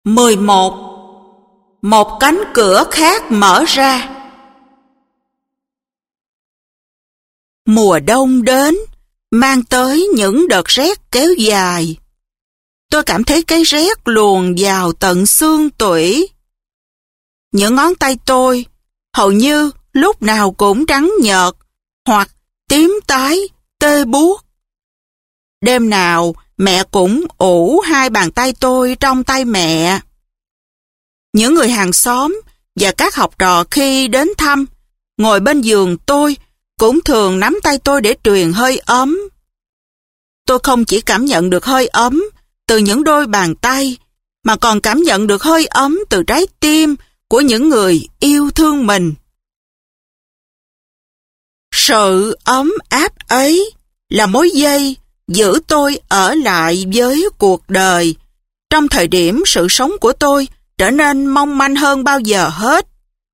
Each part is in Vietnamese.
11. Một cánh cửa khác mở ra. Mùa đông đến, mang tới những đợt rét kéo dài. Tôi cảm thấy cái rét luồn vào tận xương tủy. Những ngón tay tôi hầu như lúc nào cũng trắng nhợt hoặc tím tái, tê buốt. Đêm nào mẹ cũng ủ hai bàn tay tôi trong tay mẹ. Những người hàng xóm và các học trò khi đến thăm, ngồi bên giường tôi cũng thường nắm tay tôi để truyền hơi ấm. Tôi không chỉ cảm nhận được hơi ấm từ những đôi bàn tay, mà còn cảm nhận được hơi ấm từ trái tim của những người yêu thương mình. Sự ấm áp ấy là mối dây giữ tôi ở lại với cuộc đời trong thời điểm sự sống của tôi trở nên mong manh hơn bao giờ hết.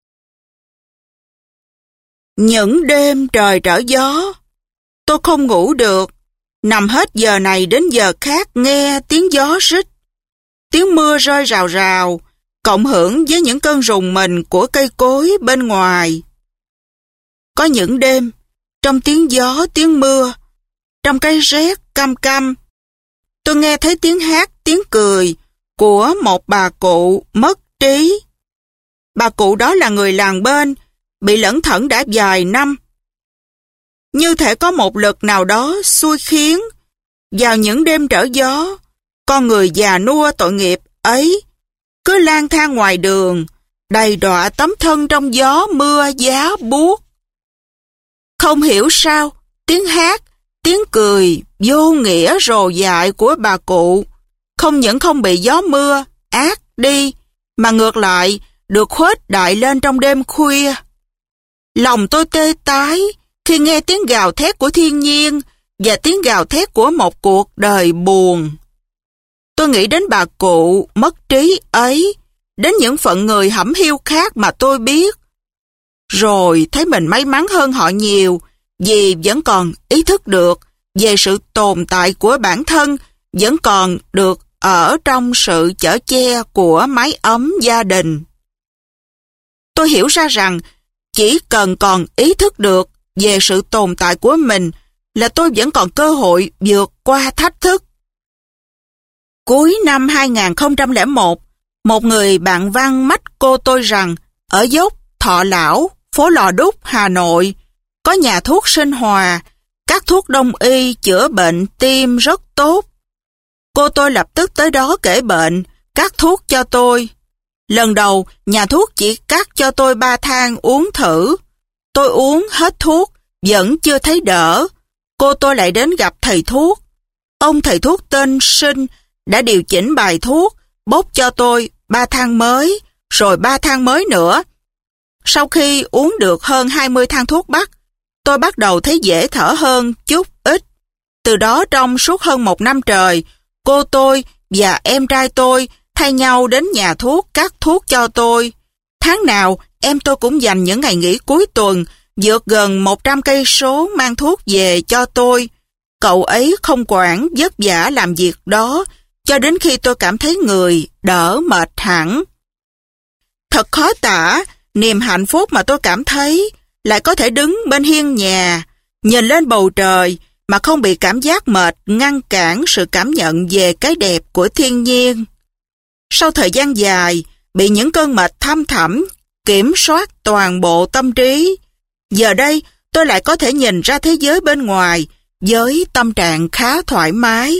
Những đêm trời trở gió, tôi không ngủ được, nằm hết giờ này đến giờ khác nghe tiếng gió rít, tiếng mưa rơi rào rào, cộng hưởng với những cơn rùng mình của cây cối bên ngoài. Có những đêm, trong tiếng gió, tiếng mưa, trong cái rét căm căm, tôi nghe thấy tiếng hát, tiếng cười của một bà cụ mất trí. Bà cụ đó là người làng bên, bị lẩn thẩn đã vài năm. Như thể có một lực nào đó xui khiến, vào những đêm trở gió, con người già nua tội nghiệp ấy cứ lang thang ngoài đường, đầy đọa tấm thân trong gió mưa giá buốt. Không hiểu sao, tiếng hát, tiếng cười vô nghĩa rồ dại của bà cụ không những không bị gió mưa át đi, mà ngược lại được khuếch đại lên trong đêm khuya. Lòng tôi tê tái khi nghe tiếng gào thét của thiên nhiên và tiếng gào thét của một cuộc đời buồn. Tôi nghĩ đến bà cụ mất trí ấy, đến những phận người hẩm hiu khác mà tôi biết, rồi thấy mình may mắn hơn họ nhiều vì vẫn còn ý thức được về sự tồn tại của bản thân, vẫn còn được ở trong sự chở che của mái ấm gia đình. Tôi hiểu ra rằng chỉ cần còn ý thức được về sự tồn tại của mình là tôi vẫn còn cơ hội vượt qua thách thức. Cuối năm 2001, một người bạn văn mách cô tôi rằng ở dốc Thọ Lão, phố Lò Đúc, Hà Nội, có nhà thuốc Sinh Hòa, các thuốc đông y chữa bệnh tim rất tốt. Cô tôi lập tức tới đó kể bệnh, cắt thuốc cho tôi. Lần đầu, nhà thuốc chỉ cắt cho tôi 3 thang uống thử. Tôi uống hết thuốc, vẫn chưa thấy đỡ. Cô tôi lại đến gặp thầy thuốc. Ông thầy thuốc tên Sinh đã điều chỉnh bài thuốc, bốc cho tôi 3 thang mới, rồi 3 thang mới nữa. Sau khi uống được hơn 20 thang thuốc bắc, tôi bắt đầu thấy dễ thở hơn chút ít. Từ đó trong suốt hơn 1 năm trời, cô tôi và em trai tôi thay nhau đến nhà thuốc cắt thuốc cho tôi. Tháng nào em tôi cũng dành những ngày nghỉ cuối tuần vượt gần 100 cây số mang thuốc về cho tôi. Cậu ấy không quản vất vả làm việc đó cho đến khi tôi cảm thấy người đỡ mệt hẳn. Thật khó tả niềm hạnh phúc mà tôi cảm thấy lại có thể đứng bên hiên nhà, nhìn lên bầu trời mà không bị cảm giác mệt ngăn cản sự cảm nhận về cái đẹp của thiên nhiên. Sau thời gian dài, bị những cơn mệt thăm thẳm, kiểm soát toàn bộ tâm trí, giờ đây tôi lại có thể nhìn ra thế giới bên ngoài với tâm trạng khá thoải mái.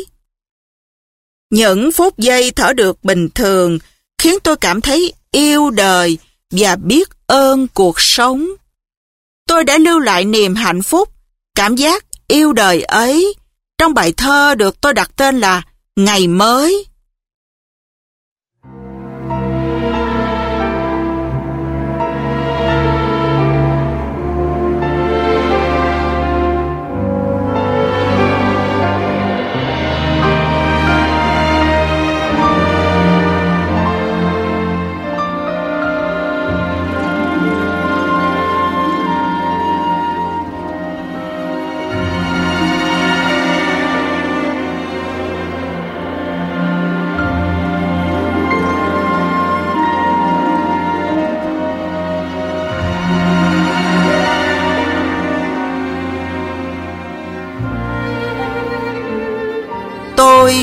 Những phút giây thở được bình thường khiến tôi cảm thấy yêu đời và biết ơn cuộc sống. Tôi đã lưu lại niềm hạnh phúc, cảm giác yêu đời ấy trong bài thơ được tôi đặt tên là Ngày Mới.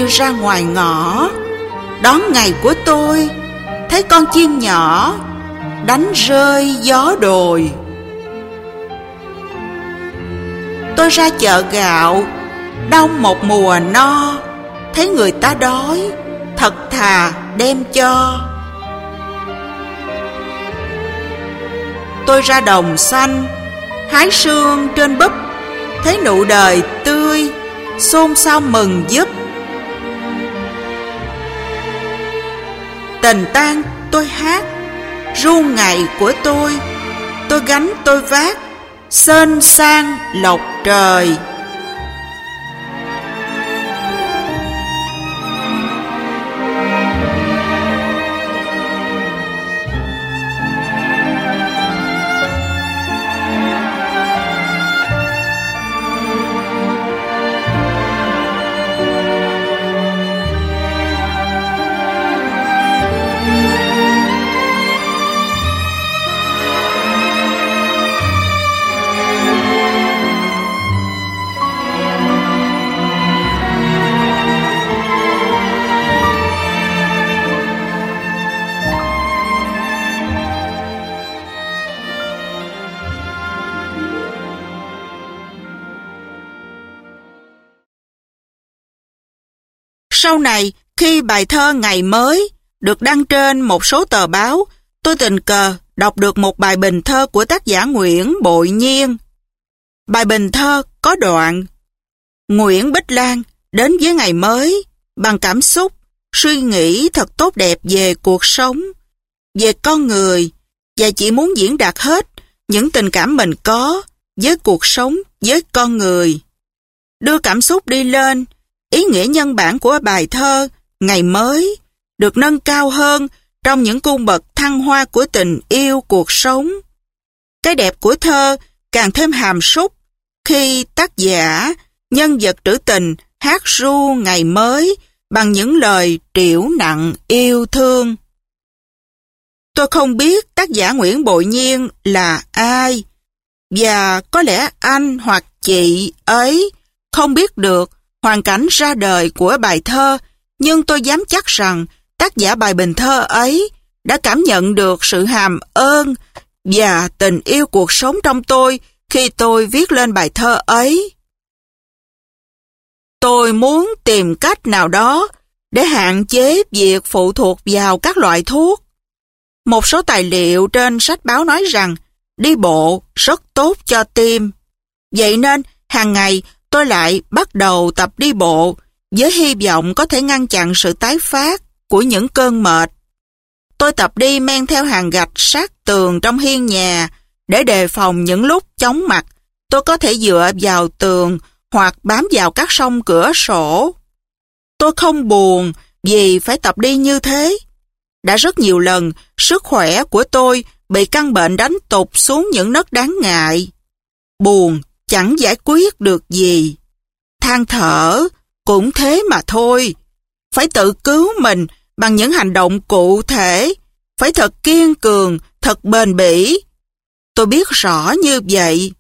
ra ngoài ngõ, đón ngày của tôi, thấy con chim nhỏ đánh rơi gió đồi. Tôi ra chợ gạo, đông một mùa no, thấy người ta đói, thật thà đem cho. Tôi ra đồng xanh, hái sương trên búp, thấy nụ đời tươi, xôn xao mừng giúp. Tình tang tôi hát, ru ngày của tôi gánh tôi vác, xên sang lộc trời. Sau này, khi bài thơ Ngày Mới được đăng trên một số tờ báo, tôi tình cờ đọc được một bài bình thơ của tác giả Nguyễn Bội Nhiên. Bài bình thơ có đoạn: Nguyễn Bích Lan đến với ngày mới bằng cảm xúc, suy nghĩ thật tốt đẹp về cuộc sống, về con người, và chỉ muốn diễn đạt hết những tình cảm mình có với cuộc sống, với con người. Đưa cảm xúc đi lên, ý nghĩa nhân bản của bài thơ Ngày Mới được nâng cao hơn trong những cung bậc thăng hoa của tình yêu cuộc sống. Cái đẹp của thơ càng thêm hàm súc khi tác giả, nhân vật trữ tình hát ru ngày mới bằng những lời trĩu nặng yêu thương. Tôi không biết tác giả Nguyễn Bội Nhiên là ai, và có lẽ anh hoặc chị ấy không biết được hoàn cảnh ra đời của bài thơ, nhưng tôi dám chắc rằng tác giả bài bình thơ ấy đã cảm nhận được sự hàm ơn và tình yêu cuộc sống trong tôi khi tôi viết lên bài thơ ấy. Tôi muốn tìm cách nào đó để hạn chế việc phụ thuộc vào các loại thuốc. Một số tài liệu trên sách báo nói rằng đi bộ rất tốt cho tim. Vậy nên hàng ngày tôi lại bắt đầu tập đi bộ với hy vọng có thể ngăn chặn sự tái phát của những cơn mệt. Tôi tập đi men theo hàng gạch sát tường trong hiên nhà để đề phòng những lúc chóng mặt tôi có thể dựa vào tường hoặc bám vào các song cửa sổ. Tôi không buồn vì phải tập đi như thế. Đã rất nhiều lần sức khỏe của tôi bị căn bệnh đánh tụt xuống những nấc đáng ngại. Buồn chẳng giải quyết được gì. Than thở cũng thế mà thôi. Phải tự cứu mình bằng những hành động cụ thể. Phải thật kiên cường, thật bền bỉ. Tôi biết rõ như vậy.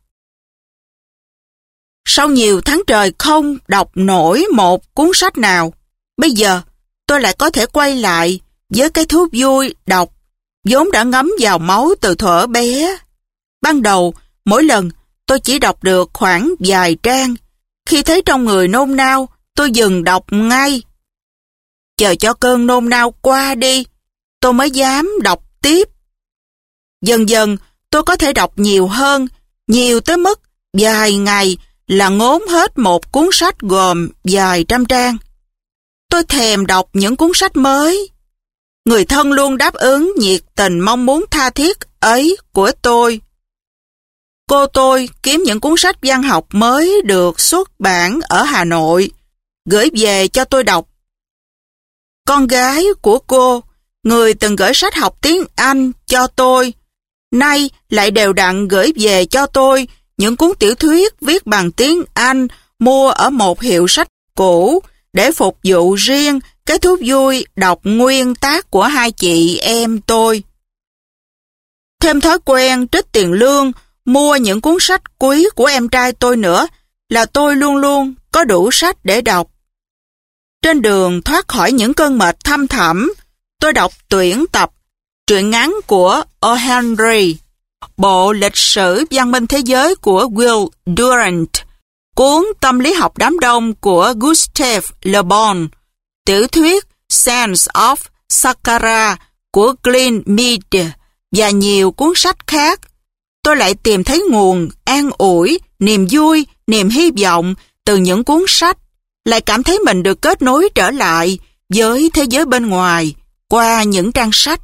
Sau nhiều tháng trời không đọc nổi một cuốn sách nào, bây giờ tôi lại có thể quay lại với cái thú vui đọc vốn đã ngấm vào máu từ thuở bé. Ban đầu, mỗi lần tôi chỉ đọc được khoảng vài trang. Khi thấy trong người nôn nao, tôi dừng đọc ngay. Chờ cho cơn nôn nao qua đi, tôi mới dám đọc tiếp. Dần dần, tôi có thể đọc nhiều hơn, nhiều tới mức vài ngày là ngốn hết một cuốn sách gồm vài trăm trang. Tôi thèm đọc những cuốn sách mới. Người thân luôn đáp ứng nhiệt tình mong muốn tha thiết ấy của tôi. Cô tôi kiếm những cuốn sách văn học mới được xuất bản ở Hà Nội, gửi về cho tôi đọc. Con gái của cô, người từng gửi sách học tiếng Anh cho tôi, nay lại đều đặn gửi về cho tôi những cuốn tiểu thuyết viết bằng tiếng Anh mua ở một hiệu sách cũ để phục vụ riêng cái thú vui đọc nguyên tác của hai chị em tôi. Thêm thói quen trích tiền lương mua những cuốn sách quý của em trai tôi nữa là tôi luôn luôn có đủ sách để đọc. Trên đường thoát khỏi những cơn mệt thăm thẳm, tôi đọc tuyển tập truyện ngắn của O. Henry, bộ lịch sử văn minh thế giới của Will Durant, cuốn tâm lý học đám đông của Gustave Le Bon, tiểu thuyết Sense of Sakara của Glenn Mead và nhiều cuốn sách khác. Tôi lại tìm thấy nguồn an ủi, niềm vui, niềm hy vọng từ những cuốn sách, lại cảm thấy mình được kết nối trở lại với thế giới bên ngoài qua những trang sách.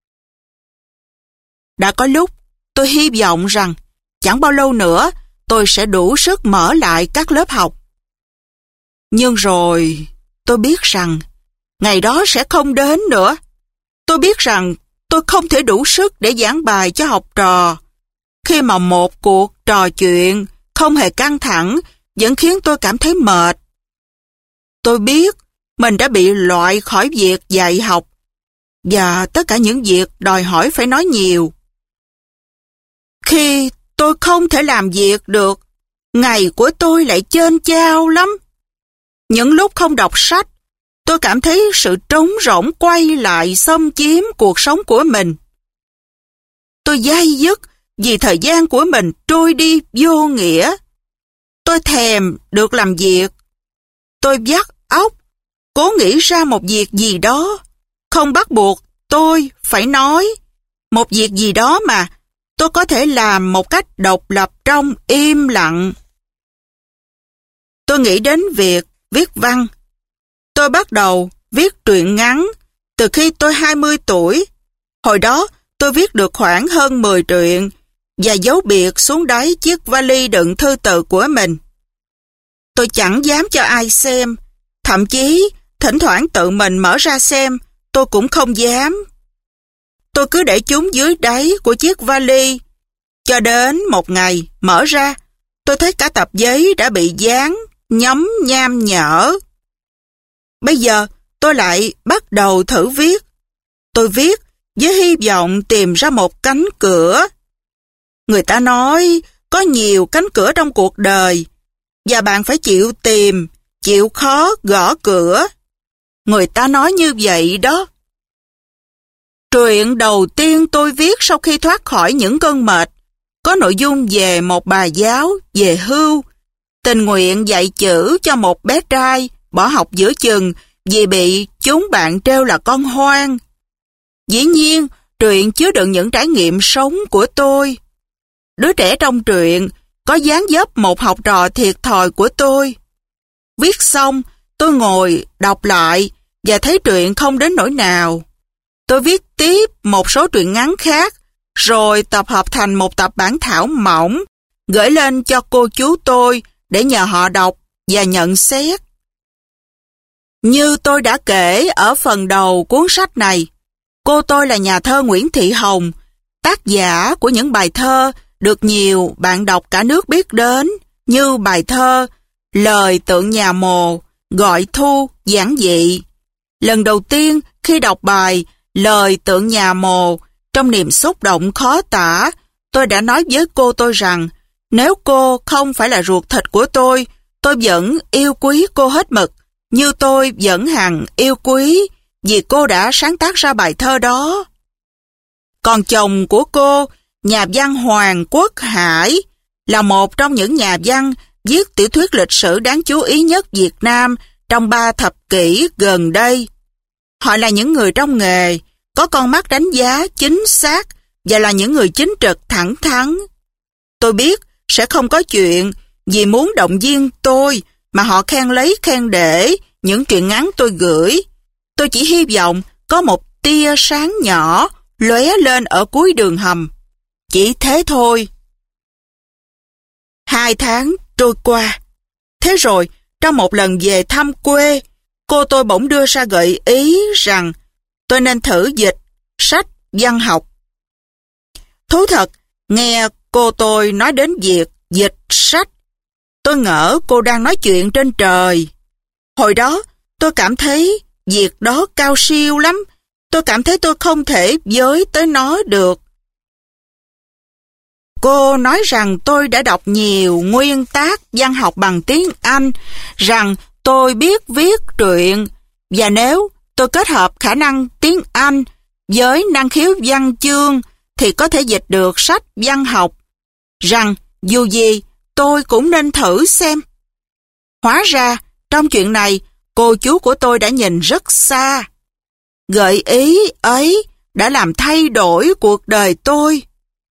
Đã có lúc tôi hy vọng rằng chẳng bao lâu nữa tôi sẽ đủ sức mở lại các lớp học. Nhưng rồi tôi biết rằng ngày đó sẽ không đến nữa. Tôi biết rằng tôi không thể đủ sức để giảng bài cho học trò, khi mà một cuộc trò chuyện không hề căng thẳng vẫn khiến tôi cảm thấy mệt. Tôi biết mình đã bị loại khỏi việc dạy học và tất cả những việc đòi hỏi phải nói nhiều. Khi tôi không thể làm việc được, ngày của tôi lại chênh chao lắm. Những lúc không đọc sách, tôi cảm thấy sự trống rỗng quay lại xâm chiếm cuộc sống của mình. Tôi day dứt vì thời gian của mình trôi đi vô nghĩa. Tôi thèm được làm việc. Tôi vắt óc, cố nghĩ ra một việc gì đó, không bắt buộc tôi phải nói. Một việc gì đó mà tôi có thể làm một cách độc lập trong im lặng. Tôi nghĩ đến việc viết văn. Tôi bắt đầu viết truyện ngắn từ khi tôi 20 tuổi. Hồi đó tôi viết được khoảng hơn 10 truyện và giấu biệt xuống đáy chiếc vali đựng thư tự của mình. Tôi chẳng dám cho ai xem, thậm chí thỉnh thoảng tự mình mở ra xem, tôi cũng không dám. Tôi cứ để chúng dưới đáy của chiếc vali, cho đến một ngày mở ra, tôi thấy cả tập giấy đã bị dán, nhấm nham nhở. Bây giờ tôi lại bắt đầu thử viết. Tôi viết với hy vọng tìm ra một cánh cửa. Người ta nói có nhiều cánh cửa trong cuộc đời và bạn phải chịu tìm, chịu khó gõ cửa. Người ta nói như vậy đó. Truyện đầu tiên tôi viết sau khi thoát khỏi những cơn mệt có nội dung về một bà giáo về hưu, tình nguyện dạy chữ cho một bé trai bỏ học giữa chừng vì bị chúng bạn trêu là con hoang. Dĩ nhiên, truyện chứa đựng những trải nghiệm sống của tôi. Đứa trẻ trong truyện có dáng dấp một học trò thiệt thòi của tôi. Viết xong, tôi ngồi đọc lại và thấy truyện không đến nỗi nào. Tôi viết tiếp một số truyện ngắn khác, rồi tập hợp thành một tập bản thảo mỏng, gửi lên cho cô chú tôi để nhờ họ đọc và nhận xét. Như tôi đã kể ở phần đầu cuốn sách này, cô tôi là nhà thơ Nguyễn Thị Hồng, tác giả của những bài thơ được nhiều bạn đọc cả nước biết đến, như bài thơ Lời tượng nhà mồ, Gọi thu, giản dị. Lần đầu tiên khi đọc bài Lời tượng nhà mồ, trong niềm xúc động khó tả, tôi đã nói với cô tôi rằng nếu cô không phải là ruột thịt của tôi vẫn yêu quý cô hết mực, như tôi vẫn hằng yêu quý vì cô đã sáng tác ra bài thơ đó. Còn chồng của cô, nhà văn Hoàng Quốc Hải, là một trong những nhà văn viết tiểu thuyết lịch sử đáng chú ý nhất Việt Nam trong 3 thập kỷ gần đây. Họ là những người trong nghề, có con mắt đánh giá chính xác và là những người chính trực thẳng thắn. Tôi biết sẽ không có chuyện vì muốn động viên tôi mà họ khen lấy khen để những truyện ngắn tôi gửi. Tôi chỉ hy vọng có một tia sáng nhỏ lóe lên ở cuối đường hầm. Chỉ thế thôi. 2 tháng trôi qua. Thế rồi, trong một lần về thăm quê, cô tôi bỗng đưa ra gợi ý rằng tôi nên thử dịch sách văn học. Thú thật, nghe cô tôi nói đến việc dịch sách, tôi ngỡ cô đang nói chuyện trên trời. Hồi đó, tôi cảm thấy việc đó cao siêu lắm. Tôi cảm thấy tôi không thể với tới nó được. Cô nói rằng tôi đã đọc nhiều nguyên tác văn học bằng tiếng Anh, rằng tôi biết viết truyện, và nếu tôi kết hợp khả năng tiếng Anh với năng khiếu văn chương thì có thể dịch được sách văn học, rằng dù gì tôi cũng nên thử xem. Hóa ra, trong chuyện này, cô chú của tôi đã nhìn rất xa. Gợi ý ấy đã làm thay đổi cuộc đời tôi.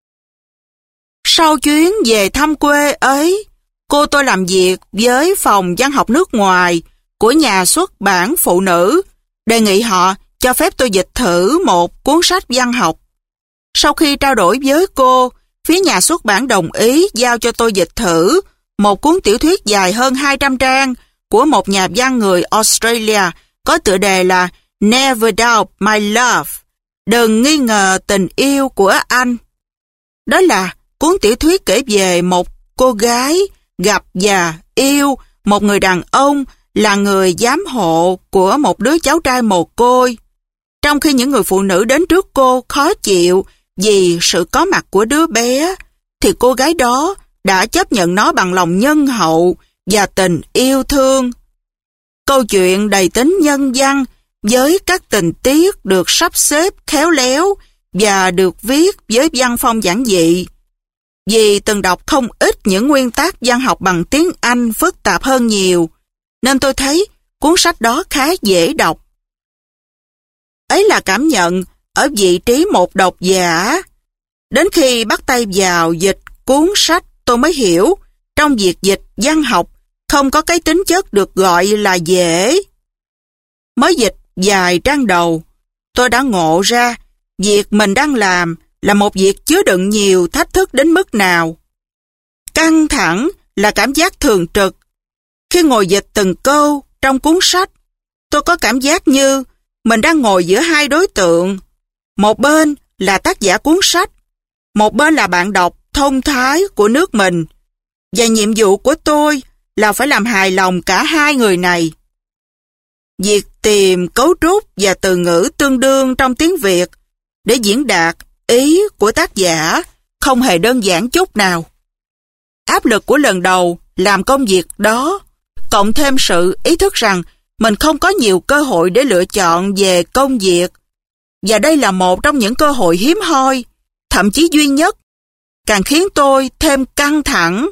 Sau chuyến về thăm quê ấy, cô tôi làm việc với phòng văn học nước ngoài của nhà xuất bản phụ nữ, đề nghị họ cho phép tôi dịch thử một cuốn sách văn học. Sau khi trao đổi với cô, phía nhà xuất bản đồng ý giao cho tôi dịch thử một cuốn tiểu thuyết dài hơn 200 trang của một nhà văn người Australia có tựa đề là Never Doubt My Love, đừng nghi ngờ tình yêu của anh. Đó là cuốn tiểu thuyết kể về một cô gái gặp và yêu một người đàn ông là người giám hộ của một đứa cháu trai mồ côi. Trong khi những người phụ nữ đến trước cô khó chịu vì sự có mặt của đứa bé, thì cô gái đó đã chấp nhận nó bằng lòng nhân hậu và tình yêu thương. Câu chuyện đầy tính nhân văn với các tình tiết được sắp xếp khéo léo và được viết với văn phong giản dị. Vì từng đọc không ít những nguyên tác văn học bằng tiếng Anh phức tạp hơn nhiều, nên tôi thấy cuốn sách đó khá dễ đọc. Ấy là cảm nhận ở vị trí một độc giả. Đến khi bắt tay vào dịch cuốn sách, tôi mới hiểu trong việc dịch văn học không có cái tính chất được gọi là dễ. Mới dịch vài trang đầu, tôi đã ngộ ra việc mình đang làm là một việc chứa đựng nhiều thách thức đến mức nào. Căng thẳng là cảm giác thường trực. Khi ngồi dịch từng câu trong cuốn sách, tôi có cảm giác như mình đang ngồi giữa hai đối tượng. Một bên là tác giả cuốn sách, một bên là bạn đọc thông thái của nước mình. Và nhiệm vụ của tôi là phải làm hài lòng cả hai người này. Việc tìm cấu trúc và từ ngữ tương đương trong tiếng Việt để diễn đạt ý của tác giả không hề đơn giản chút nào. Áp lực của lần đầu làm công việc đó, cộng thêm sự ý thức rằng mình không có nhiều cơ hội để lựa chọn về công việc, và đây là một trong những cơ hội hiếm hoi, thậm chí duy nhất, càng khiến tôi thêm căng thẳng.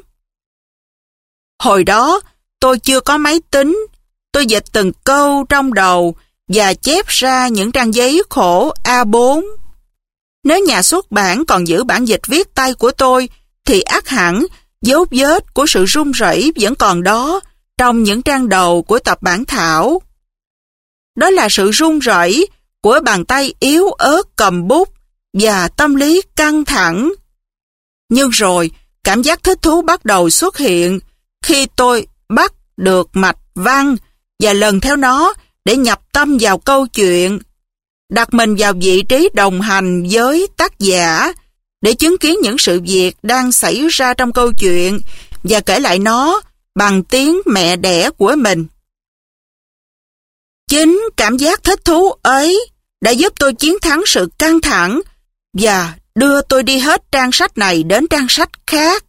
Hồi đó, tôi chưa có máy tính, tôi dịch từng câu trong đầu và chép ra những trang giấy khổ A4. Nếu nhà xuất bản còn giữ bản dịch viết tay của tôi, thì ắt hẳn dấu vết của sự run rẩy vẫn còn đó trong những trang đầu của tập bản thảo. Đó là sự run rẩy của bàn tay yếu ớt cầm bút và tâm lý căng thẳng. Nhưng rồi, cảm giác thích thú bắt đầu xuất hiện khi tôi bắt được mạch văn và lần theo nó để nhập tâm vào câu chuyện, đặt mình vào vị trí đồng hành với tác giả để chứng kiến những sự việc đang xảy ra trong câu chuyện và kể lại nó bằng tiếng mẹ đẻ của mình. Chính cảm giác thích thú ấy đã giúp tôi chiến thắng sự căng thẳng và đưa tôi đi hết trang sách này đến trang sách khác.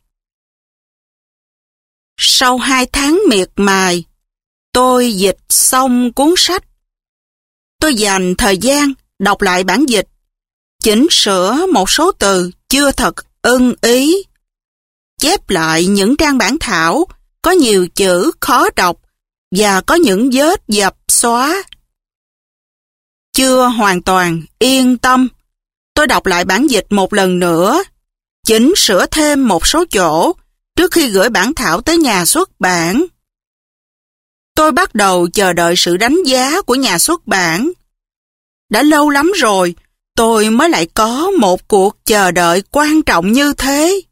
Sau 2 tháng miệt mài, tôi dịch xong cuốn sách. Tôi dành thời gian đọc lại bản dịch, chỉnh sửa một số từ chưa thật ưng ý, chép lại những trang bản thảo có nhiều chữ khó đọc và có những vết dập xóa. Chưa hoàn toàn yên tâm, tôi đọc lại bản dịch một lần nữa, chỉnh sửa thêm một số chỗ trước khi gửi bản thảo tới nhà xuất bản. Tôi bắt đầu chờ đợi sự đánh giá của nhà xuất bản. Đã lâu lắm rồi, tôi mới lại có một cuộc chờ đợi quan trọng như thế.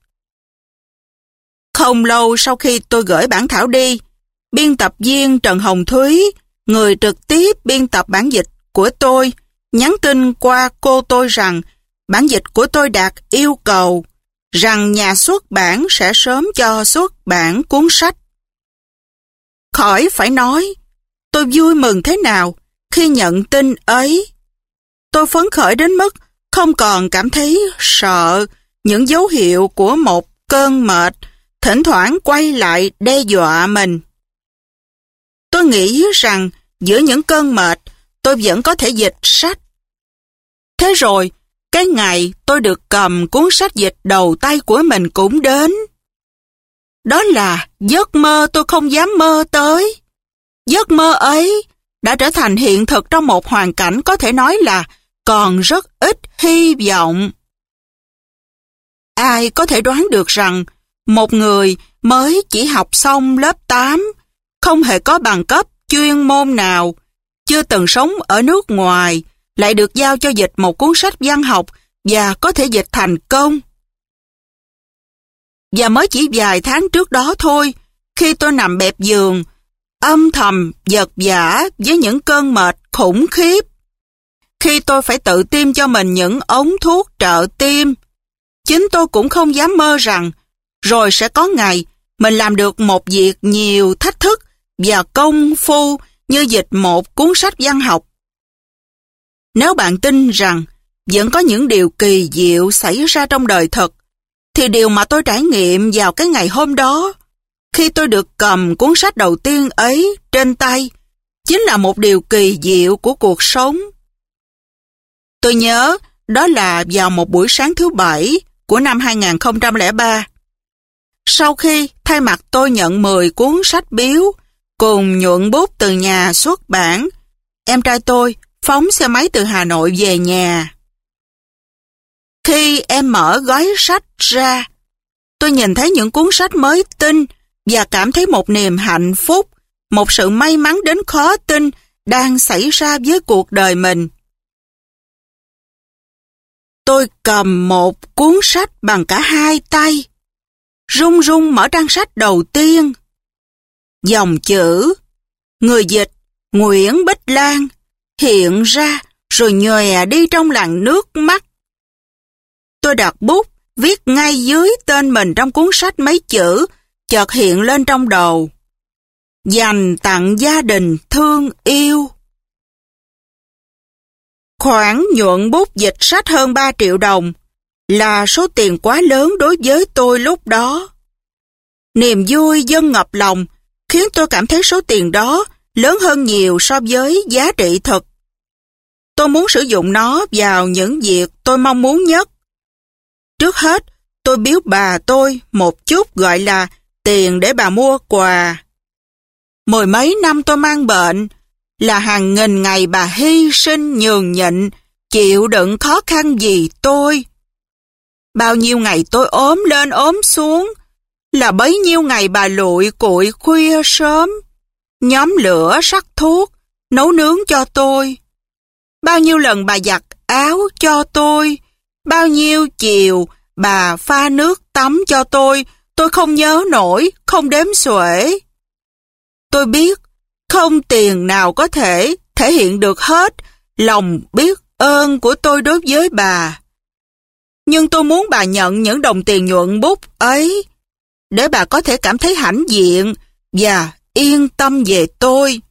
Không lâu sau khi tôi gửi bản thảo đi, biên tập viên Trần Hồng Thúy, người trực tiếp biên tập bản dịch của tôi, nhắn tin qua cô tôi rằng bản dịch của tôi đạt yêu cầu, rằng nhà xuất bản sẽ sớm cho xuất bản cuốn sách. Khỏi phải nói, tôi vui mừng thế nào khi nhận tin ấy. Tôi phấn khởi đến mức không còn cảm thấy sợ những dấu hiệu của một cơn mệt thỉnh thoảng quay lại đe dọa mình. Tôi Tôi nghĩ rằng giữa những cơn mệt, tôi vẫn có thể dịch sách. Thế rồi, cái ngày tôi được cầm cuốn sách dịch đầu tay của mình cũng đến. Đó là giấc mơ tôi không dám mơ tới. Giấc mơ ấy đã trở thành hiện thực trong một hoàn cảnh có thể nói là còn rất ít hy vọng. Ai có thể đoán được rằng một người mới chỉ học xong lớp 8, không hề có bằng cấp chuyên môn nào, chưa từng sống ở nước ngoài, lại được giao cho dịch một cuốn sách văn học và có thể dịch thành công. Và mới chỉ vài tháng trước đó thôi, khi tôi nằm bẹp giường, âm thầm vật vã với những cơn mệt khủng khiếp, khi tôi phải tự tiêm cho mình những ống thuốc trợ tim, chính tôi cũng không dám mơ rằng rồi sẽ có ngày mình làm được một việc nhiều thách thức và công phu như dịch một cuốn sách văn học. Nếu bạn tin rằng vẫn có những điều kỳ diệu xảy ra trong đời thật, thì điều mà tôi trải nghiệm vào cái ngày hôm đó, khi tôi được cầm cuốn sách đầu tiên ấy trên tay, chính là một điều kỳ diệu của cuộc sống. Tôi nhớ đó là vào một buổi sáng thứ Bảy của năm 2003. Sau khi thay mặt tôi nhận 10 cuốn sách biếu cùng nhuận bút từ nhà xuất bản, em trai tôi phóng xe máy từ Hà Nội về nhà. Khi em mở gói sách ra, tôi nhìn thấy những cuốn sách mới tinh và cảm thấy một niềm hạnh phúc, một sự may mắn đến khó tin đang xảy ra với cuộc đời mình. Tôi cầm một cuốn sách bằng cả hai tay, run run mở trang sách đầu tiên. Dòng chữ người dịch Nguyễn Bích Lan hiện ra rồi nhòe đi trong làn nước mắt. Tôi đặt bút viết ngay dưới tên mình trong cuốn sách mấy chữ chợt hiện lên trong đầu: dành tặng gia đình thương yêu. Khoản nhuận bút dịch sách hơn 3 triệu đồng là số tiền quá lớn đối với tôi lúc đó. Niềm vui dâng ngập lòng khiến tôi cảm thấy số tiền đó lớn hơn nhiều so với giá trị thực. Tôi muốn sử dụng nó vào những việc tôi mong muốn nhất. Trước hết, tôi biếu bà tôi một chút gọi là tiền để bà mua quà. 10 mấy năm tôi mang bệnh, là hàng nghìn ngày bà hy sinh nhường nhịn, chịu đựng khó khăn vì tôi. Bao nhiêu ngày tôi ốm lên ốm xuống, là bấy nhiêu ngày bà lụi cụi khuya sớm, nhóm lửa sắc thuốc, nấu nướng cho tôi. Bao nhiêu lần bà giặt áo cho tôi, bao nhiêu chiều bà pha nước tắm cho tôi không nhớ nổi, không đếm xuể. Tôi biết không tiền nào có thể hiện được hết lòng biết ơn của tôi đối với bà. Nhưng tôi muốn bà nhận những đồng tiền nhuận bút ấy, để bà có thể cảm thấy hãnh diện và yên tâm về tôi.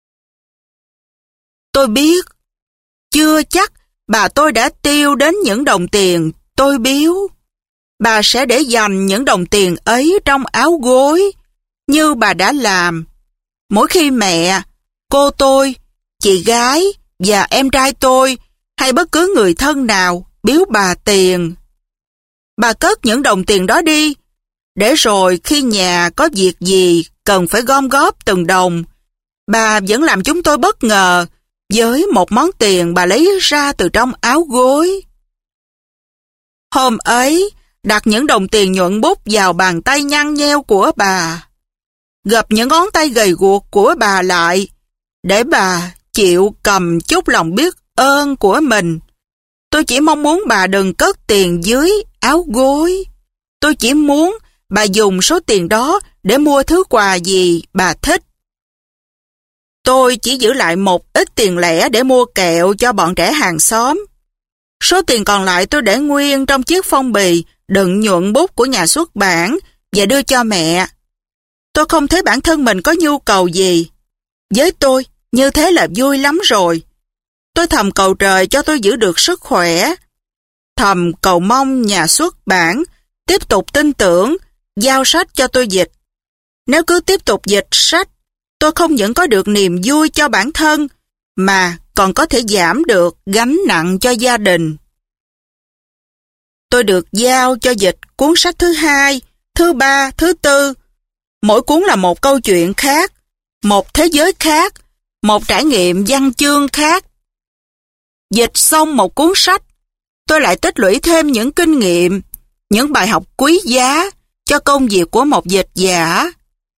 Tôi biết, chưa chắc bà tôi đã tiêu đến những đồng tiền tôi biếu. Bà sẽ để dành những đồng tiền ấy trong áo gối, như bà đã làm mỗi khi mẹ, cô tôi, chị gái và em trai tôi hay bất cứ người thân nào biếu bà tiền. Bà cất những đồng tiền đó đi, để rồi khi nhà có việc gì cần phải gom góp từng đồng, bà vẫn làm chúng tôi bất ngờ với một món tiền bà lấy ra từ trong áo gối. Hôm ấy, đặt những đồng tiền nhuận bút vào bàn tay nhăn nheo của bà, gập những ngón tay gầy guộc của bà lại, để bà chịu cầm chút lòng biết ơn của mình. Tôi chỉ mong muốn bà đừng cất tiền dưới áo gối. Tôi chỉ muốn bà dùng số tiền đó để mua thứ quà gì bà thích. Tôi chỉ giữ lại một ít tiền lẻ để mua kẹo cho bọn trẻ hàng xóm. Số tiền còn lại tôi để nguyên trong chiếc phong bì đựng nhuận bút của nhà xuất bản và đưa cho mẹ. Tôi không thấy bản thân mình có nhu cầu gì. Với tôi, như thế là vui lắm rồi. Tôi thầm cầu trời cho tôi giữ được sức khỏe. Thầm cầu mong nhà xuất bản tiếp tục tin tưởng, giao sách cho tôi dịch. Nếu cứ tiếp tục dịch sách, tôi không những có được niềm vui cho bản thân, mà còn có thể giảm được gánh nặng cho gia đình. Tôi được giao cho dịch cuốn sách thứ 2, thứ 3, thứ 4. Mỗi cuốn là một câu chuyện khác, một thế giới khác, một trải nghiệm văn chương khác. Dịch xong một cuốn sách, tôi lại tích lũy thêm những kinh nghiệm, những bài học quý giá cho công việc của một dịch giả.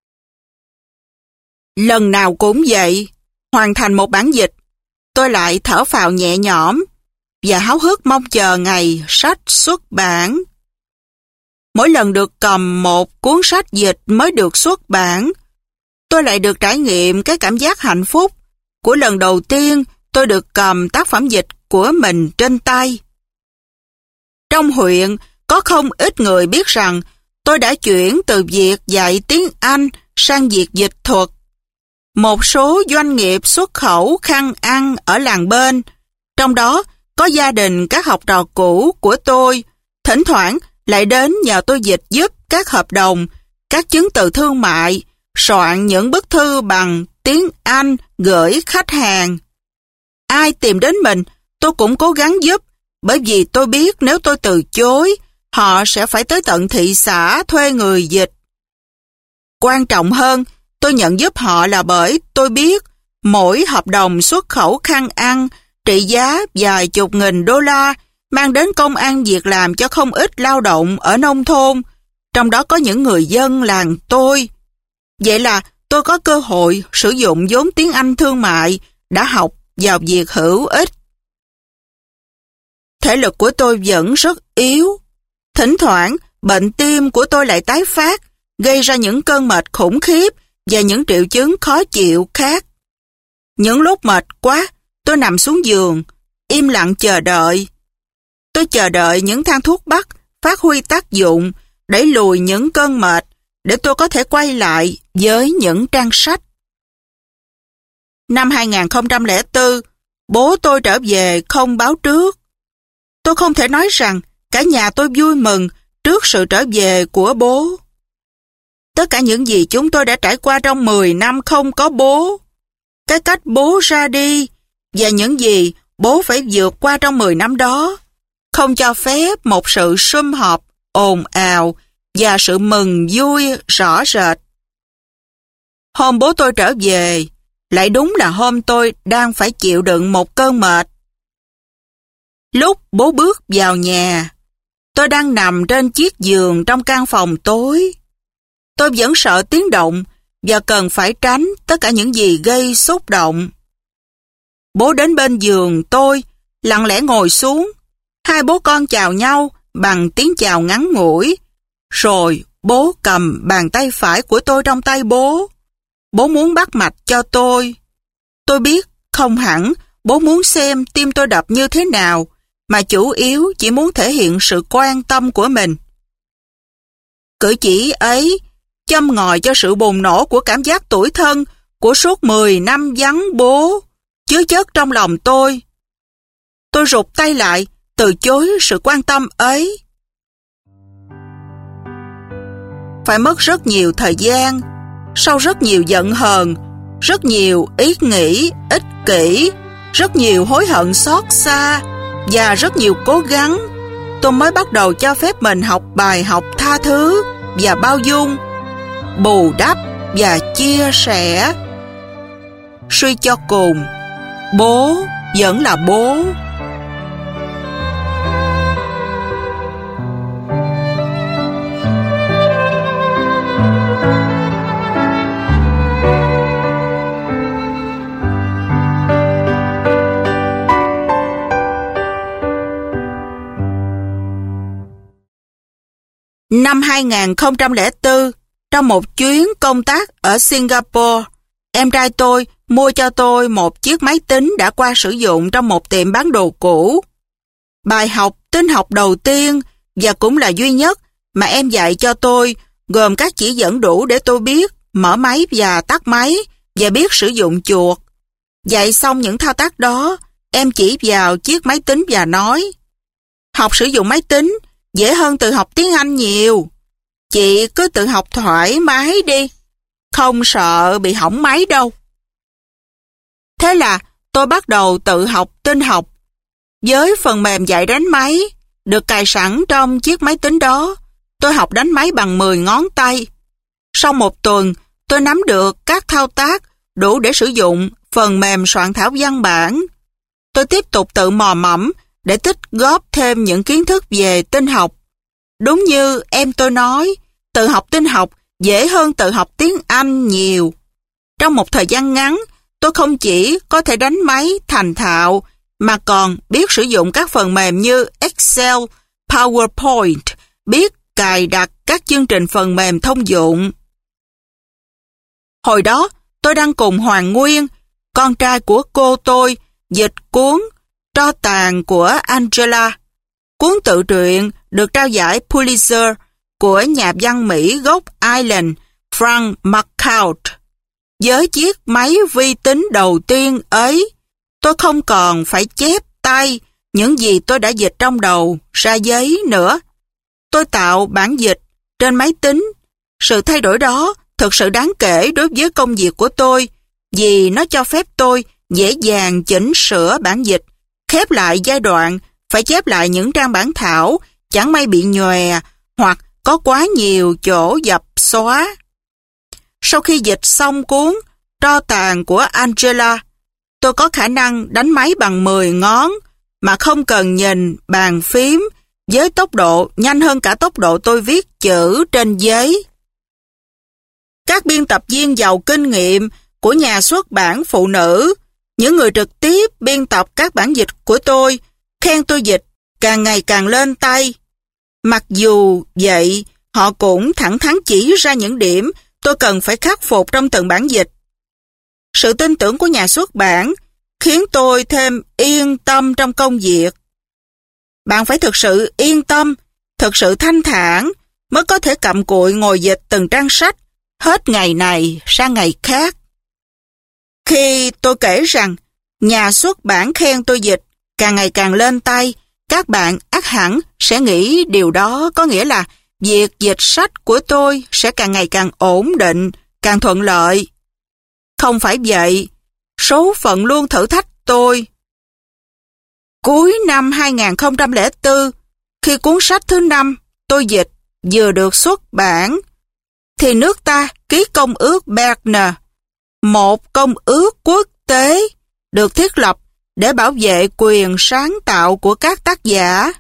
Lần nào cũng vậy, hoàn thành một bản dịch, tôi lại thở phào nhẹ nhõm và háo hức mong chờ ngày sách xuất bản. Mỗi lần được cầm một cuốn sách dịch mới được xuất bản, tôi lại được trải nghiệm cái cảm giác hạnh phúc của lần đầu tiên tôi được cầm tác phẩm dịch của mình trên tay. Trong huyện, có không ít người biết rằng tôi đã chuyển từ việc dạy tiếng Anh sang việc dịch thuật. Một số doanh nghiệp xuất khẩu khăn ăn ở làng bên, trong đó có gia đình các học trò cũ của tôi, thỉnh thoảng lại đến nhờ tôi dịch giúp các hợp đồng, các chứng từ thương mại, soạn những bức thư bằng tiếng Anh gửi khách hàng. Ai tìm đến mình, tôi cũng cố gắng giúp, bởi vì tôi biết nếu tôi từ chối, họ sẽ phải tới tận thị xã thuê người dịch. Quan trọng hơn, tôi nhận giúp họ là bởi tôi biết mỗi hợp đồng xuất khẩu khăn ăn trị giá vài chục nghìn đô la mang đến công ăn việc làm cho không ít lao động ở nông thôn, trong đó có những người dân làng tôi. Vậy là tôi có cơ hội sử dụng vốn tiếng Anh thương mại đã học vào việc hữu ích. Thể lực của tôi vẫn rất yếu. Thỉnh thoảng, bệnh tim của tôi lại tái phát, gây ra những cơn mệt khủng khiếp và những triệu chứng khó chịu khác. Những lúc mệt quá, tôi nằm xuống giường, im lặng chờ đợi. Tôi chờ đợi những thang thuốc bắc phát huy tác dụng, đẩy lùi những cơn mệt, để tôi có thể quay lại với những trang sách. Năm 2004, bố tôi trở về không báo trước. Tôi không thể nói rằng cả nhà tôi vui mừng trước sự trở về của bố. Tất cả những gì chúng tôi đã trải qua trong 10 năm không có bố, cái cách bố ra đi và những gì bố phải vượt qua trong 10 năm đó, không cho phép một sự sum họp, ồn ào và sự mừng vui rõ rệt. Hôm bố tôi trở về, lại đúng là hôm tôi đang phải chịu đựng một cơn mệt. Lúc bố bước vào nhà, tôi đang nằm trên chiếc giường trong căn phòng tối. Tôi vẫn sợ tiếng động và cần phải tránh tất cả những gì gây xúc động. Bố đến bên giường tôi, lặng lẽ ngồi xuống. Hai bố con chào nhau bằng tiếng chào ngắn ngủi. Rồi bố cầm bàn tay phải của tôi trong tay bố. Bố muốn bắt mạch cho tôi. Tôi biết không hẳn bố muốn xem tim tôi đập như thế nào, mà chủ yếu chỉ muốn thể hiện sự quan tâm của mình. Cử chỉ ấy châm ngòi cho sự bùng nổ của cảm giác tủi thân của suốt 10 năm vắng bố, chứa chất trong lòng tôi. Tôi rụt tay lại, từ chối sự quan tâm ấy. Phải mất rất nhiều thời gian, sau rất nhiều giận hờn, rất nhiều ý nghĩ ích kỷ, rất nhiều hối hận xót xa và rất nhiều cố gắng, tôi mới bắt đầu cho phép mình học bài học tha thứ và bao dung, bù đắp và chia sẻ. Suy cho cùng, bố vẫn là bố. Năm 2004, trong một chuyến công tác ở Singapore, em trai tôi mua cho tôi một chiếc máy tính đã qua sử dụng trong một tiệm bán đồ cũ. Bài học tin học đầu tiên và cũng là duy nhất mà em dạy cho tôi gồm các chỉ dẫn đủ để tôi biết mở máy và tắt máy và biết sử dụng chuột. Dạy xong những thao tác đó, em chỉ vào chiếc máy tính và nói: học sử dụng máy tính dễ hơn từ học tiếng Anh nhiều. Chị cứ tự học thoải mái đi. không sợ bị hỏng máy đâu. Thế là tôi bắt đầu tự học tin học. Với phần mềm dạy đánh máy, được cài sẵn trong chiếc máy tính đó, tôi học đánh máy bằng 10 ngón tay. Sau một tuần, tôi nắm được các thao tác đủ để sử dụng phần mềm soạn thảo văn bản. Tôi tiếp tục tự mò mẫm để tích góp thêm những kiến thức về tin học. Đúng như em tôi nói, tự học tin học dễ hơn tự học tiếng Anh nhiều. Trong một thời gian ngắn, tôi không chỉ có thể đánh máy thành thạo, mà còn biết sử dụng các phần mềm như Excel, PowerPoint, biết cài đặt các chương trình phần mềm thông dụng. Hồi đó, tôi đang cùng Hoàng Nguyên, con trai của cô tôi, dịch cuốn Tro tàn của Angela, cuốn tự truyện được trao giải Pulitzer của nhà văn Mỹ gốc Ireland Frank McCourt. Với chiếc máy vi tính đầu tiên ấy, tôi không còn phải chép tay những gì tôi đã dịch trong đầu ra giấy nữa. Tôi tạo bản dịch trên máy tính. Sự thay đổi đó thực sự đáng kể đối với công việc của tôi, vì nó cho phép tôi dễ dàng chỉnh sửa bản dịch, khép lại giai đoạn, phải chép lại những trang bản thảo chẳng may bị nhòe hoặc có quá nhiều chỗ dập xóa. Sau khi dịch xong cuốn Tro tàn của Angela, tôi có khả năng đánh máy bằng 10 ngón mà không cần nhìn bàn phím với tốc độ nhanh hơn cả tốc độ tôi viết chữ trên giấy. Các biên tập viên giàu kinh nghiệm của nhà xuất bản phụ nữ, những người trực tiếp biên tập các bản dịch của tôi, khen tôi dịch càng ngày càng lên tay. Mặc dù vậy, họ cũng thẳng thắn chỉ ra những điểm tôi cần phải khắc phục trong từng bản dịch. Sự tin tưởng của nhà xuất bản khiến tôi thêm yên tâm trong công việc. Bạn phải thực sự yên tâm, thực sự thanh thản mới có thể cặm cụi ngồi dịch từng trang sách hết ngày này sang ngày khác. Khi tôi kể rằng nhà xuất bản khen tôi dịch càng ngày càng lên tay, các bạn ắt hẳn sẽ nghĩ điều đó có nghĩa là việc dịch sách của tôi sẽ càng ngày càng ổn định, càng thuận lợi. Không phải vậy, số phận luôn thử thách tôi. Cuối năm 2004, khi cuốn sách thứ 5 tôi dịch vừa được xuất bản, thì nước ta ký công ước Berner, một công ước quốc tế được thiết lập để bảo vệ quyền sáng tạo của các tác giả.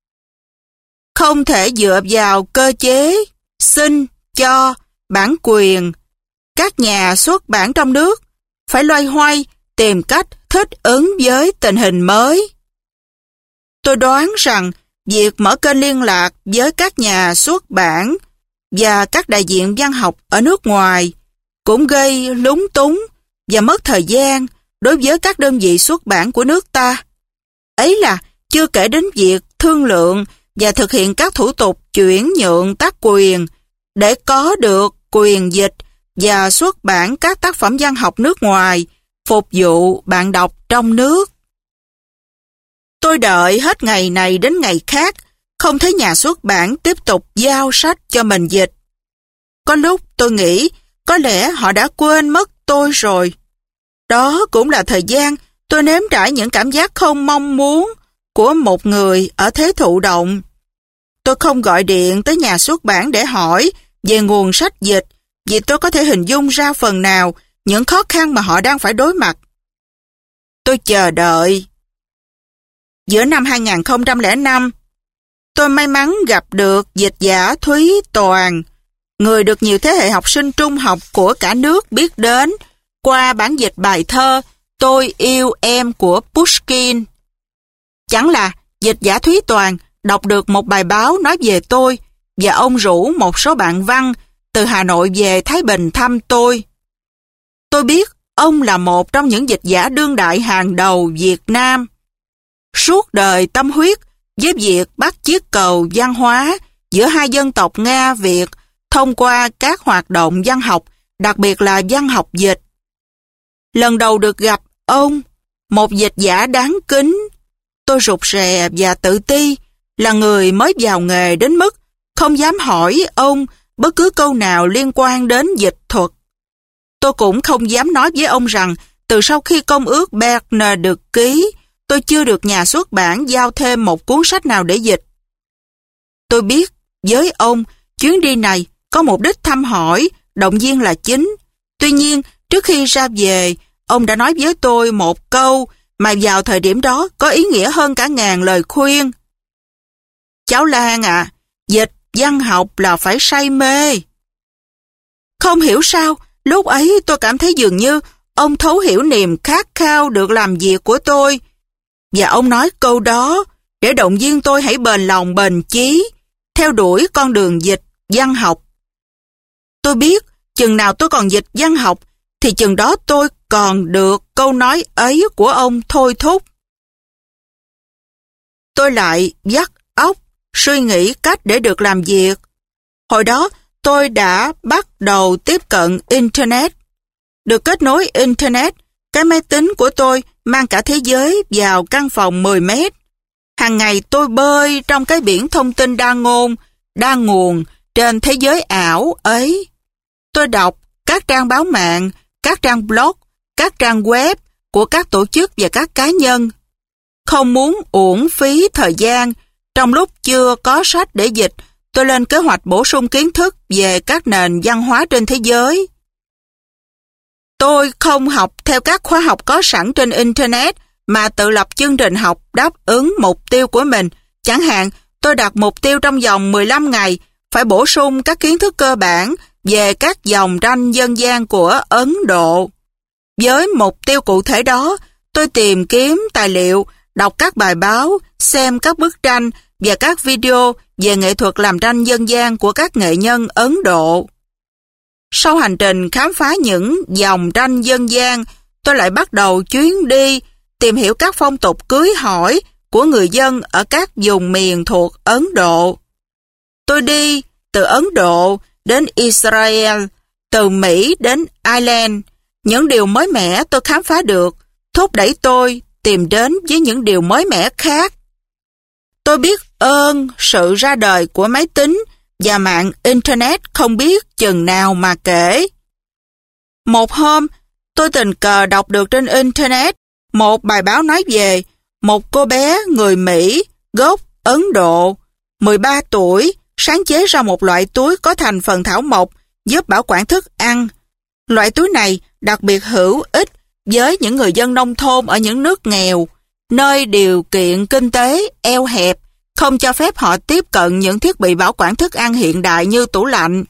Không thể dựa vào cơ chế xin, cho, bản quyền. Các nhà xuất bản trong nước phải loay hoay tìm cách thích ứng với tình hình mới. Tôi đoán rằng việc mở kênh liên lạc với các nhà xuất bản và các đại diện văn học ở nước ngoài cũng gây lúng túng và mất thời gian đối với các đơn vị xuất bản của nước ta. Ấy là chưa kể đến việc thương lượng và thực hiện các thủ tục chuyển nhượng tác quyền để có được quyền dịch và xuất bản các tác phẩm văn học nước ngoài phục vụ bạn đọc trong nước. Tôi đợi hết ngày này đến ngày khác, không thấy nhà xuất bản tiếp tục giao sách cho mình dịch. Có lúc tôi nghĩ có lẽ họ đã quên mất tôi rồi. Đó cũng là thời gian tôi nếm trải những cảm giác không mong muốn của một người ở thế thụ động. Tôi không gọi điện tới nhà xuất bản để hỏi về nguồn sách dịch, vì tôi có thể hình dung ra phần nào những khó khăn mà họ đang phải đối mặt. Tôi chờ đợi. Giữa năm 2005, tôi may mắn gặp được dịch giả Thúy Toàn, người được nhiều thế hệ học sinh trung học của cả nước biết đến qua bản dịch bài thơ Tôi yêu em của Pushkin. Chẳng là dịch giả Thúy Toàn đọc được một bài báo nói về tôi và ông rủ một số bạn văn từ Hà Nội về Thái Bình thăm tôi. Tôi biết ông là một trong những dịch giả đương đại hàng đầu Việt Nam. Suốt đời tâm huyết với việc bắt chiếc cầu văn hóa giữa hai dân tộc Nga-Việt thông qua các hoạt động văn học, đặc biệt là văn học dịch. Lần đầu được gặp ông, một dịch giả đáng kính, tôi rụt rè và tự ti, là người mới vào nghề đến mức không dám hỏi ông bất cứ câu nào liên quan đến dịch thuật. Tôi cũng không dám nói với ông rằng từ sau khi Công ước Berner được ký, tôi chưa được nhà xuất bản giao thêm một cuốn sách nào để dịch. Tôi biết với ông, chuyến đi này có mục đích thăm hỏi, động viên là chính. Tuy nhiên, trước khi ra về, ông đã nói với tôi một câu mà vào thời điểm đó có ý nghĩa hơn cả ngàn lời khuyên. Cháu Lan à, dịch văn học là phải say mê. Không hiểu sao, lúc ấy tôi cảm thấy dường như ông thấu hiểu niềm khát khao được làm việc của tôi. Và ông nói câu đó để động viên tôi hãy bền lòng bền chí, theo đuổi con đường dịch văn học. Tôi biết, chừng nào tôi còn dịch văn học, thì chừng đó tôi còn được câu nói ấy của ông thôi thúc. Tôi lại vắt óc, suy nghĩ cách để được làm việc. Hồi đó, tôi đã bắt đầu tiếp cận Internet. Được kết nối Internet, cái máy tính của tôi mang cả thế giới vào căn phòng 10 mét. Hàng ngày tôi bơi trong cái biển thông tin đa ngôn, đa nguồn trên thế giới ảo ấy. Tôi đọc các trang báo mạng, các trang blog, các trang web của các tổ chức và các cá nhân. Không muốn uổng phí thời gian, trong lúc chưa có sách để dịch, tôi lên kế hoạch bổ sung kiến thức về các nền văn hóa trên thế giới. Tôi không học theo các khóa học có sẵn trên Internet mà tự lập chương trình học đáp ứng mục tiêu của mình. Chẳng hạn, tôi đặt mục tiêu trong vòng 15 ngày phải bổ sung các kiến thức cơ bản về các dòng tranh dân gian của Ấn Độ. Với mục tiêu cụ thể đó, tôi tìm kiếm tài liệu, đọc các bài báo, xem các bức tranh và các video về nghệ thuật làm tranh dân gian của các nghệ nhân Ấn Độ. Sau hành trình khám phá những dòng tranh dân gian, tôi lại bắt đầu chuyến đi tìm hiểu các phong tục cưới hỏi của người dân ở các vùng miền thuộc Ấn Độ. Tôi đi từ Ấn Độ đến Israel, từ Mỹ đến Ireland. Những điều mới mẻ tôi khám phá được thúc đẩy tôi tìm đến với những điều mới mẻ khác. Tôi biết ơn sự ra đời của máy tính và mạng Internet không biết chừng nào mà kể. Một hôm, tôi tình cờ đọc được trên Internet một bài báo nói về một cô bé người Mỹ gốc Ấn Độ, 13 tuổi, sáng chế ra một loại túi có thành phần thảo mộc giúp bảo quản thức ăn. Loại túi này đặc biệt hữu ích với những người dân nông thôn ở những nước nghèo, nơi điều kiện kinh tế eo hẹp, không cho phép họ tiếp cận những thiết bị bảo quản thức ăn hiện đại như tủ lạnh.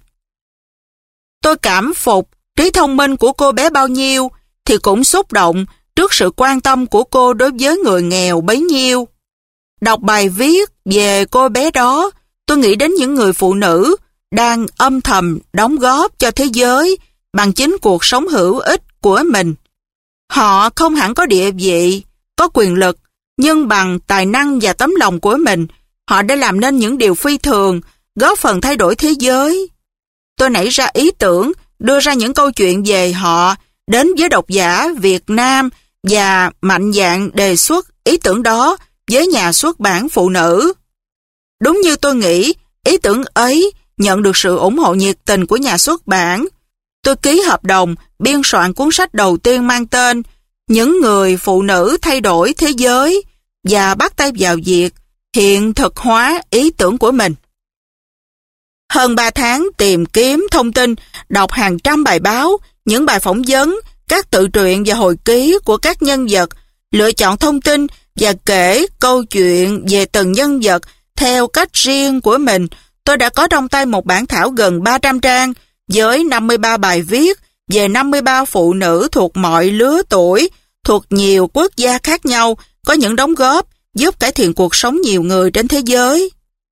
Tôi cảm phục trí thông minh của cô bé bao nhiêu, thì cũng xúc động trước sự quan tâm của cô đối với người nghèo bấy nhiêu. Đọc bài viết về cô bé đó, tôi nghĩ đến những người phụ nữ đang âm thầm đóng góp cho thế giới bằng chính cuộc sống hữu ích của mình. Họ không hẳn có địa vị, có quyền lực, nhưng bằng tài năng và tấm lòng của mình, họ đã làm nên những điều phi thường, góp phần thay đổi thế giới. Tôi nảy ra ý tưởng đưa ra những câu chuyện về họ đến với độc giả Việt Nam và mạnh dạn đề xuất ý tưởng đó với nhà xuất bản phụ nữ. Đúng như tôi nghĩ, ý tưởng ấy nhận được sự ủng hộ nhiệt tình của nhà xuất bản. Tôi ký hợp đồng biên soạn cuốn sách đầu tiên mang tên Những người phụ nữ thay đổi thế giới và bắt tay vào việc hiện thực hóa ý tưởng của mình. Hơn 3 tháng tìm kiếm thông tin, đọc hàng trăm bài báo, những bài phỏng vấn, các tự truyện và hồi ký của các nhân vật, lựa chọn thông tin và kể câu chuyện về từng nhân vật theo cách riêng của mình, tôi đã có trong tay một bản thảo gần 300 trang với 53 bài viết về 53 phụ nữ thuộc mọi lứa tuổi, thuộc nhiều quốc gia khác nhau, có những đóng góp giúp cải thiện cuộc sống nhiều người trên thế giới.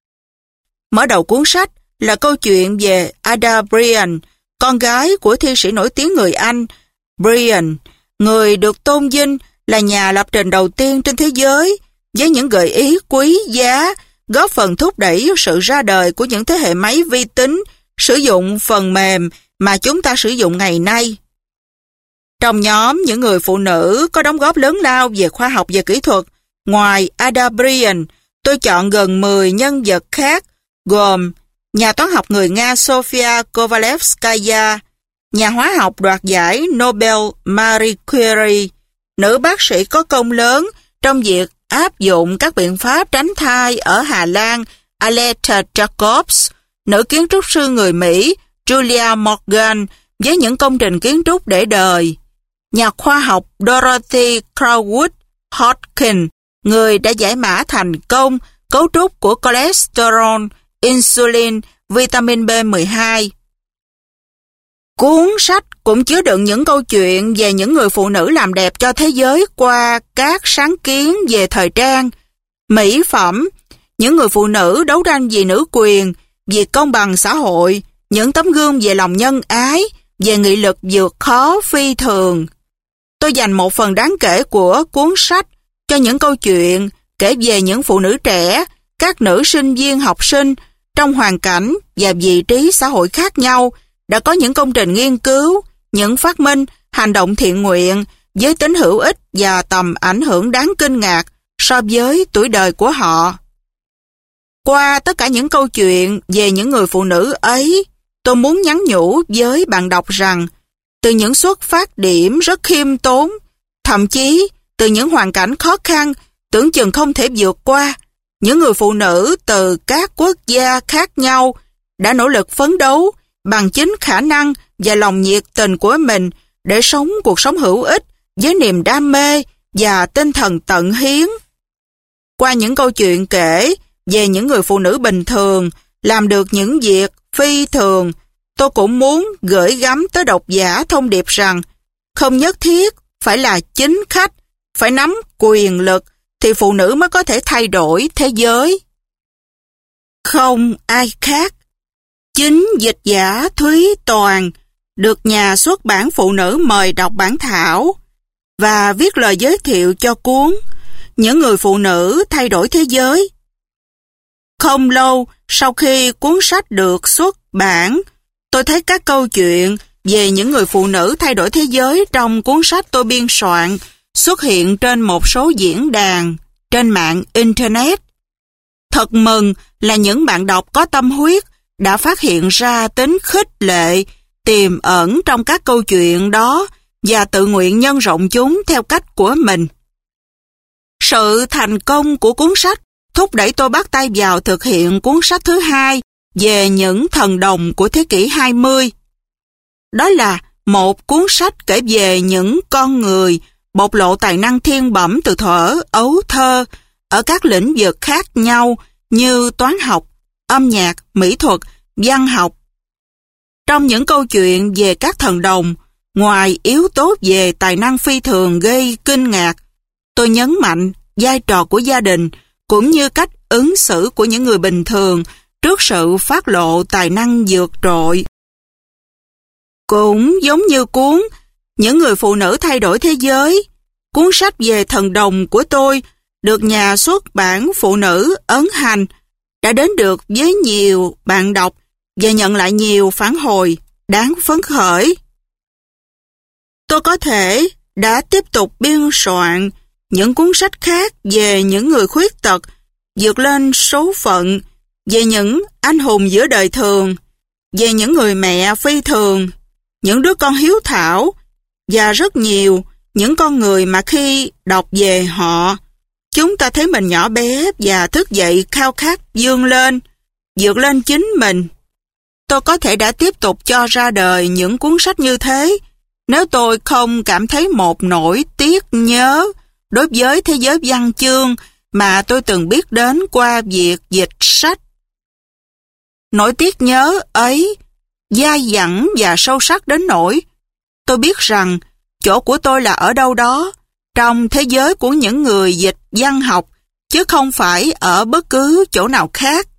Mở đầu cuốn sách là câu chuyện về Ada Brian, con gái của thi sĩ nổi tiếng người Anh. Brian, người được tôn vinh là nhà lập trình đầu tiên trên thế giới, với những gợi ý quý giá, góp phần thúc đẩy sự ra đời của những thế hệ máy vi tính sử dụng phần mềm mà chúng ta sử dụng ngày nay. Trong nhóm những người phụ nữ có đóng góp lớn lao về khoa học và kỹ thuật, ngoài Ada Brian, tôi chọn gần 10 nhân vật khác, gồm nhà toán học người Nga Sofia Kovalevskaya, nhà hóa học đoạt giải Nobel Marie Curie, nữ bác sĩ có công lớn trong việc áp dụng các biện pháp tránh thai ở Hà Lan Aletta Jacobs, nữ kiến trúc sư người Mỹ Julia Morgan với những công trình kiến trúc để đời, nhà khoa học Dorothy Crowwood Hodgkin, người đã giải mã thành công cấu trúc của cholesterol, insulin, vitamin B12. Cuốn sách cũng chứa đựng những câu chuyện về những người phụ nữ làm đẹp cho thế giới qua các sáng kiến về thời trang, mỹ phẩm, những người phụ nữ đấu tranh vì nữ quyền, vì công bằng xã hội, những tấm gương về lòng nhân ái, về nghị lực vượt khó phi thường. Tôi dành một phần đáng kể của cuốn sách cho những câu chuyện kể về những phụ nữ trẻ, các nữ sinh viên học sinh trong hoàn cảnh và vị trí xã hội khác nhau đã có những công trình nghiên cứu, những phát minh, hành động thiện nguyện với tính hữu ích và tầm ảnh hưởng đáng kinh ngạc so với tuổi đời của họ. Qua tất cả những câu chuyện về những người phụ nữ ấy, tôi muốn nhắn nhủ với bạn đọc rằng từ những xuất phát điểm rất khiêm tốn, thậm chí từ những hoàn cảnh khó khăn tưởng chừng không thể vượt qua, những người phụ nữ từ các quốc gia khác nhau đã nỗ lực phấn đấu bằng chính khả năng và lòng nhiệt tình của mình để sống cuộc sống hữu ích với niềm đam mê và tinh thần tận hiến. Qua những câu chuyện kể về những người phụ nữ bình thường làm được những việc phi thường, tôi cũng muốn gửi gắm tới độc giả thông điệp rằng không nhất thiết phải là chính khách, phải nắm quyền lực thì phụ nữ mới có thể thay đổi thế giới. Không ai khác, chính dịch giả Thúy Toàn được nhà xuất bản Phụ Nữ mời đọc bản thảo và viết lời giới thiệu cho cuốn Những người phụ nữ thay đổi thế giới. Không lâu sau khi cuốn sách được xuất bản, tôi thấy các câu chuyện về những người phụ nữ thay đổi thế giới trong cuốn sách tôi biên soạn xuất hiện trên một số diễn đàn trên mạng Internet. Thật mừng là những bạn đọc có tâm huyết đã phát hiện ra tính khích lệ tiềm ẩn trong các câu chuyện đó và tự nguyện nhân rộng chúng theo cách của mình. Sự thành công của cuốn sách thúc đẩy tôi bắt tay vào thực hiện cuốn sách thứ hai về những thần đồng của thế kỷ 20. Đó là một cuốn sách kể về những con người bộc lộ tài năng thiên bẩm từ thuở ấu thơ ở các lĩnh vực khác nhau như toán học, âm nhạc, mỹ thuật, văn học. Trong những câu chuyện về các thần đồng, ngoài yếu tố về tài năng phi thường gây kinh ngạc, tôi nhấn mạnh vai trò của gia đình cũng như cách ứng xử của những người bình thường trước sự phát lộ tài năng vượt trội. Cũng giống như cuốn Những người phụ nữ thay đổi thế giới, cuốn sách về thần đồng của tôi được nhà xuất bản Phụ Nữ ấn hành đã đến được với nhiều bạn đọc và nhận lại nhiều phản hồi đáng phấn khởi. Tôi có thể đã tiếp tục biên soạn những cuốn sách khác về những người khuyết tật vượt lên số phận, về những anh hùng giữa đời thường, về những người mẹ phi thường, những đứa con hiếu thảo và rất nhiều những con người mà khi đọc về họ, chúng ta thấy mình nhỏ bé và thức dậy khao khát vươn lên, vượt lên chính mình. Tôi có thể đã tiếp tục cho ra đời những cuốn sách như thế nếu tôi không cảm thấy một nỗi tiếc nhớ đối với thế giới văn chương mà tôi từng biết đến qua việc dịch sách. Nỗi tiếc nhớ ấy dai dẳng và sâu sắc đến nỗi tôi biết rằng chỗ của tôi là ở đâu đó trong thế giới của những người dịch văn học chứ không phải ở bất cứ chỗ nào khác.